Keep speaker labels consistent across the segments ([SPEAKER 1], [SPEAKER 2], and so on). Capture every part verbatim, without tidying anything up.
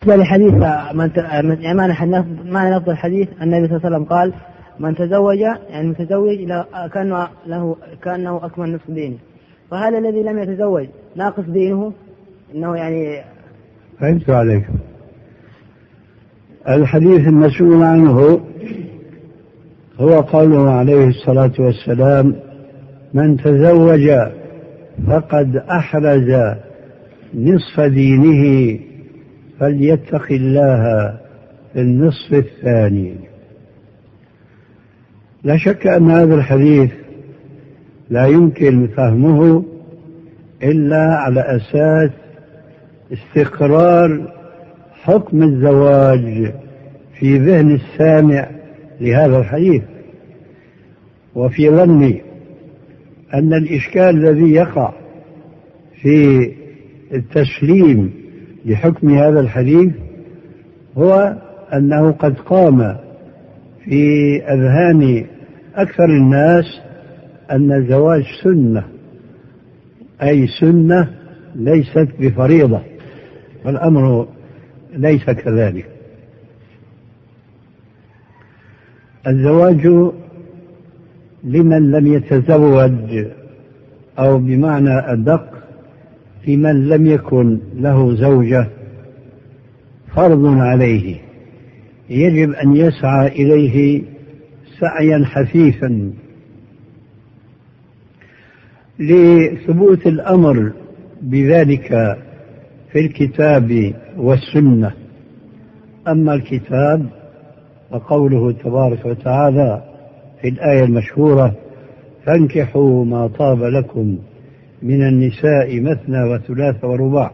[SPEAKER 1] لحديث من يعني معنى لفظ الحديث النبي صلى الله عليه وسلم قال من تزوج يعني متزوج كأنه له كأنه أكمل نصف دينه، فهذا الذي لم يتزوج ناقص دينه إنه يعني.
[SPEAKER 2] فهمت عليك. الحديث المسؤول عنه هو قوله عليه الصلاة والسلام من تزوج فقد أحرز نصف دينه فليتق الله في النصف الثاني. لا شك أن هذا الحديث لا يمكن فهمه إلا على أساس استقرار حكم الزواج في ذهن السامع لهذا الحديث، وفي ظني أن الإشكال الذي يقع في التسليم لحكم هذا الحديث هو أنه قد قام في أذهان أكثر الناس أن الزواج سنة، أي سنة ليست بفريضة، والأمر ليس كذلك. الزواج لمن لم يتزوج، أو بمعنى أدق لمن لم يكن له زوجة، فرض عليه يجب أن يسعى إليه سعيا حثيثا لثبوت الأمر بذلك في الكتاب والسنة. أما الكتاب فقوله تبارك وتعالى في الآية المشهورة فانكحوا ما طاب لكم من النساء مثنى وثلاث ورباع.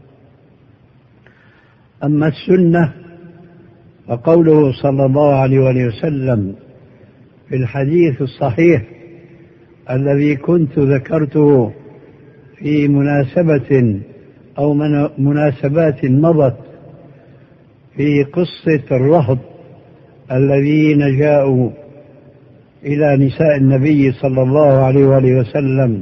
[SPEAKER 2] أما السنة فقوله صلى الله عليه وسلم في الحديث الصحيح الذي كنت ذكرته في مناسبة أو مناسبات مضت في قصة الرهط الذين جاءوا إلى نساء النبي صلى الله عليه وآله وسلم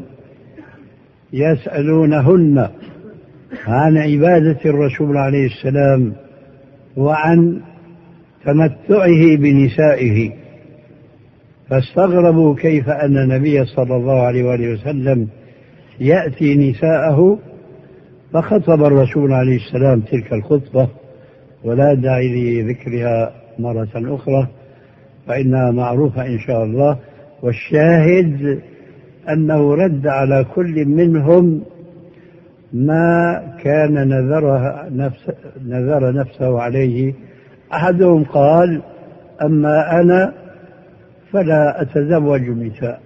[SPEAKER 2] يسألونهن عن عبادة الرسول عليه السلام وعن تمتعه بنسائه، فاستغربوا كيف أن النبي صلى الله عليه وآله وسلم يأتي نساءه، فخطب الرسول عليه السلام تلك الخطبة، ولا داعي لذكرها مرة أخرى فإنها معروفة إن شاء الله. والشاهد أنه رد على كل منهم ما كان نذرها نفس نذر نفسه عليه. أحدهم قال أما أنا فلا أتزوج النساء،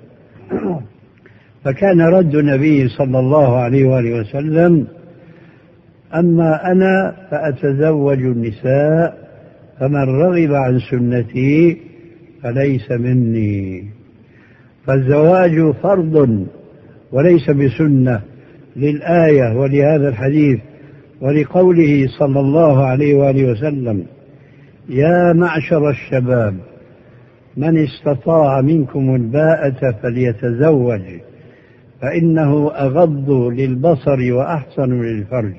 [SPEAKER 2] فكان رد النبي صلى الله عليه وآله وسلم أما أنا فأتزوج النساء فمن رغب عن سنتي فليس مني. فالزواج فرض وليس بسنة للآية ولهذا الحديث ولقوله صلى الله عليه وآله وسلم يا معشر الشباب من استطاع منكم الباءة فليتزوج فإنه أغض للبصر وأحسن للفرج،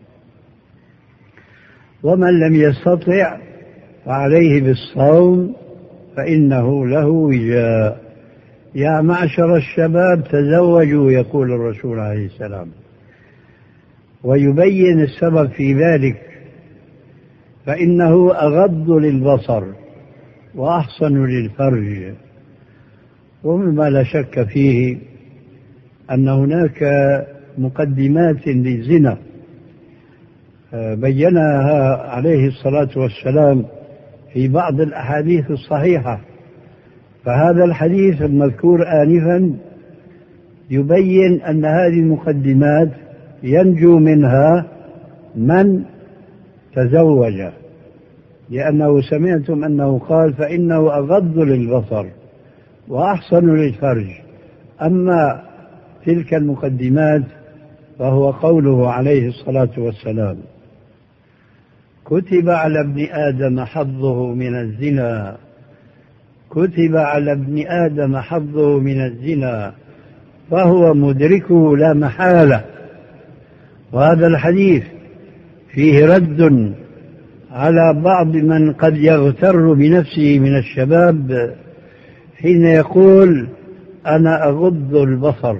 [SPEAKER 2] ومن لم يستطع فعليه بالصوم فإنه له وجاء. يا معشر الشباب تزوجوا يقول الرسول عليه السلام، ويبين السبب في ذلك فإنه أغض للبصر وأحسن للفرج. ومما لا شك فيه أن هناك مقدمات للزنا بينها عليه الصلاة والسلام في بعض الأحاديث الصحيحة، فهذا الحديث المذكور آنفا يبين أن هذه المقدمات ينجو منها من تزوج، لأنه سمعتم أنه قال فإنه أغض للبصر وأحسن للفرج. أما تلك المقدمات فهو قوله عليه الصلاة والسلام كتب على ابن آدم حظه من الزنا، كتب على ابن آدم حظه من الزنا فهو مدركه لا محالة. وهذا الحديث فيه رد على بعض من قد يغتر بنفسه من الشباب حين يقول أنا أغض البصر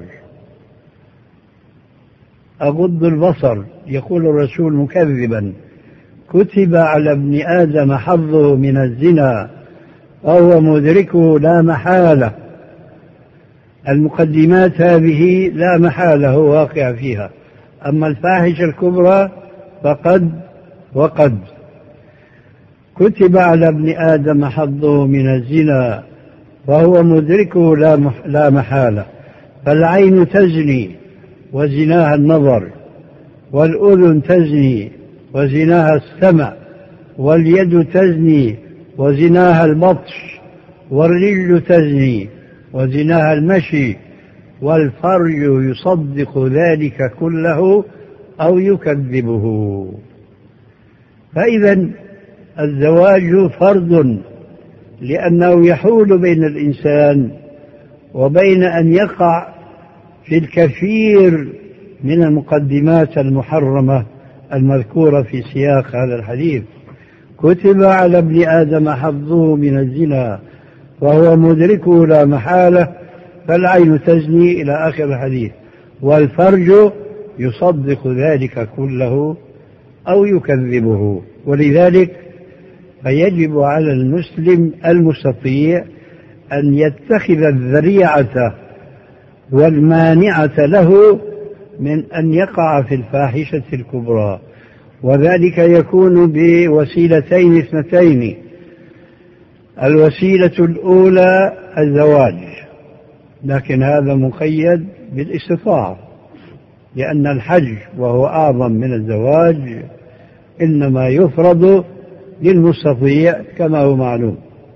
[SPEAKER 2] أغض البصر. يقول الرسول مكذبا: كتب على ابن آدم حظه من الزنا وهو مدركه لا محالة. المقدمات هذه لا محالة هو واقع فيها، أما الفاحشة الكبرى فقد وقد. كتب على ابن آدم حظه من الزنا وهو مدركه لا محالة. فالعين تزني وزناها النظر، والأذن تزني وزناها السمع، واليد تزني وزناها البطش، والرجل تزني وزناها المشي، والفرج يصدق ذلك كله أو يكذبه. فإذا الزواج فرض، لأنه يحول بين الإنسان وبين أن يقع في الكثير من المقدمات المحرمة المذكورة في سياق هذا الحديث. كتب على ابن آدم حظه من الزنا وهو مدركه لا محالة، فالعين تزني إلى آخر الحديث، والفرج يصدق ذلك كله أو يكذبه. ولذلك فيجب على المسلم المستطيع أن يتخذ الذريعة والمانعة له من أن يقع في الفاحشة الكبرى، وذلك يكون بوسيلتين اثنتين. الوسيلة الأولى الزواج، لكن هذا مقيد بالاستطاعة، لأن الحج وهو أعظم من الزواج إنما يفرض للمستطيع كما هو معلوم.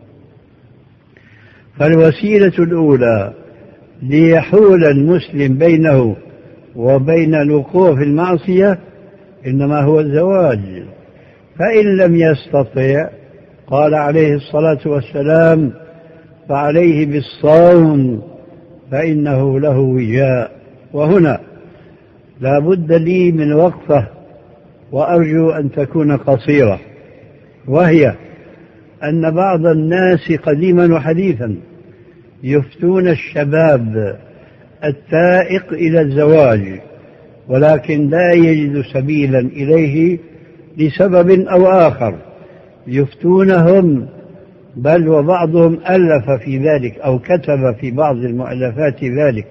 [SPEAKER 2] فالوسيلة الأولى ليحول المسلم بينه وبين الوقوع في المعصية إنما هو الزواج. فإن لم يستطع قال عليه الصلاة والسلام: فعليه بالصوم فإنه له وجاء. وهنا لا بد لي من وقفة، وأرجو أن تكون قصيرة، وهي أن بعض الناس قديما وحديثا يفتون الشباب التائق إلى الزواج، ولكن لا يجد سبيلا إليه لسبب أو آخر. يفتونهم، بل وبعضهم ألف في ذلك أو كتب في بعض المؤلفات ذلك،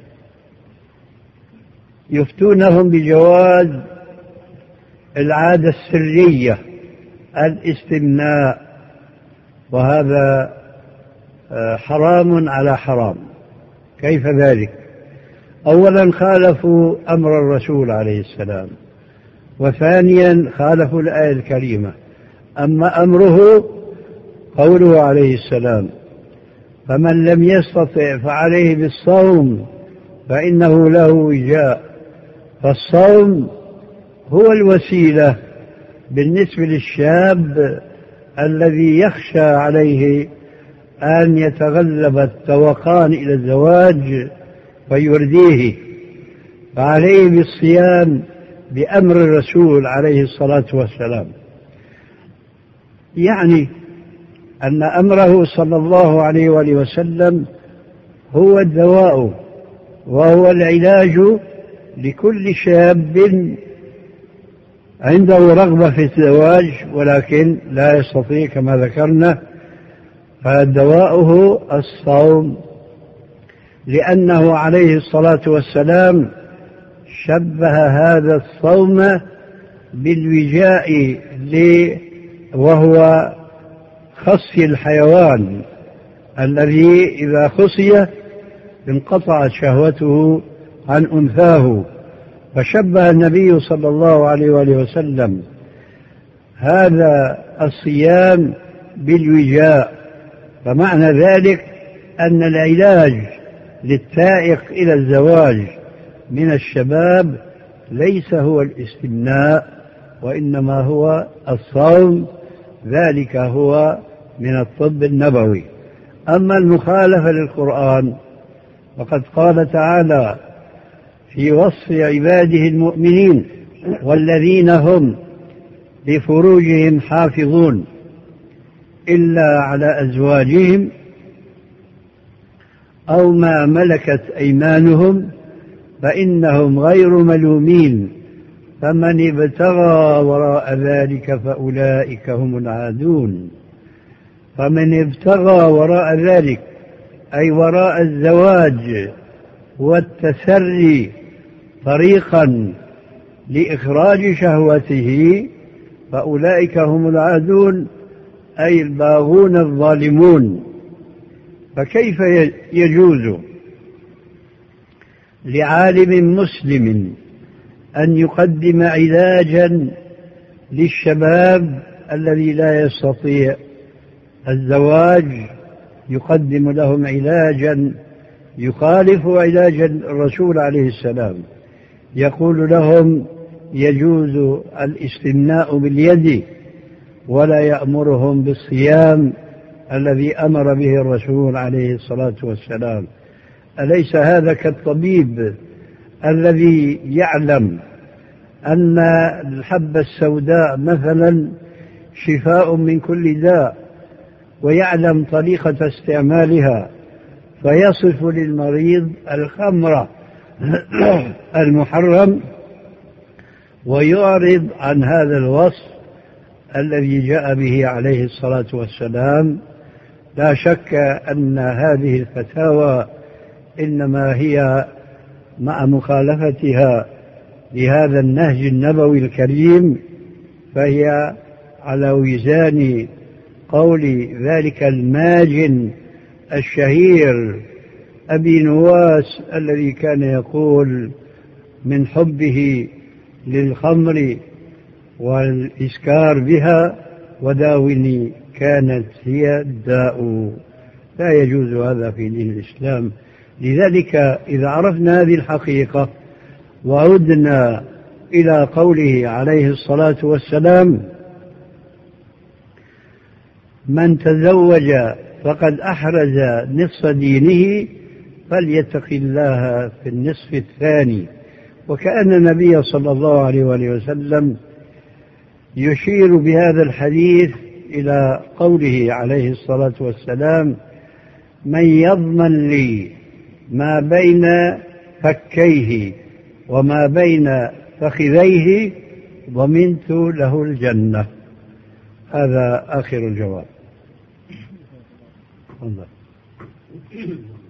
[SPEAKER 2] يفتونهم بجواز العادة السرية، الاستمناء، وهذا حرام على حرام. كيف ذلك؟ أولا خالفوا أمر الرسول عليه السلام، وثانيا خالفوا الآية الكريمة. أما أمره قوله عليه السلام: فمن لم يستطع فعليه بالصوم فإنه له وجاء. فالصوم هو الوسيلة بالنسبة للشاب الذي يخشى عليه أن يتغلب التوقان إلى الزواج فيرديه، فعليه بالصيام بأمر الرسول عليه الصلاة والسلام. يعني أن أمره صلى الله عليه وآله وسلم هو الدواء وهو العلاج لكل شاب عنده رغبة في الزواج ولكن لا يستطيع كما ذكرنا، فدواؤه الصوم، لأنه عليه الصلاة والسلام شبه هذا الصوم بالوجاء، وهو خصي الحيوان الذي إذا خصي انقطعت شهوته عن أنثاه. فشبه النبي صلى الله عليه وآله وسلم هذا الصيام بالوجاء. فمعنى ذلك أن العلاج للتائق إلى الزواج من الشباب ليس هو الاستمناء، وإنما هو الصوم، ذلك هو من الطب النبوي. أما المخالفة للقرآن فقد قال تعالى في وصف عباده المؤمنين: والذين هم لفروجهم حافظون إلا على أزواجهم أو ما ملكت أيمانهم فإنهم غير ملومين، فمن ابتغى وراء ذلك فأولئك هم العادون. فمن ابتغى وراء ذلك أي وراء الزواج والتسري طريقا لإخراج شهوته فأولئك هم العادون أي الباغون الظالمون. فكيف يجوز لعالم مسلم أن يقدم علاجا للشباب الذي لا يستطيع الزواج، يقدم لهم علاجا يخالف علاج الرسول عليه السلام، يقول لهم يجوز الاستمناء باليد ولا يأمرهم بالصيام الذي أمر به الرسول عليه الصلاة والسلام؟ أليس هذا كالطبيب الذي يعلم أن الحبة السوداء مثلا شفاء من كل داء ويعلم طريقة استعمالها فيصف للمريض الخمر المحرم ويعرض عن هذا الوصف الذي جاء به عليه الصلاة والسلام؟ لا شك أن هذه الفتاوى إنما هي مع مخالفتها لهذا النهج النبوي الكريم فهي على وزان قول ذلك الماجن الشهير أبي نواس الذي كان يقول من حبه للخمر والإسكار بها وداوني كانت هي الداء. لا يجوز هذا في دين الإسلام. لذلك إذا عرفنا هذه الحقيقة وعدنا إلى قوله عليه الصلاة والسلام من تزوج فقد أحرز نصف دينه فليتق الله في النصف الثاني، وكأن النبي صلى الله عليه وآله وسلم يشير بهذا الحديث إلى قوله عليه الصلاة والسلام من يضمن لي ما بين فكيه وما بين فخذيه ضمنت له الجنة. هذا آخر الجواب.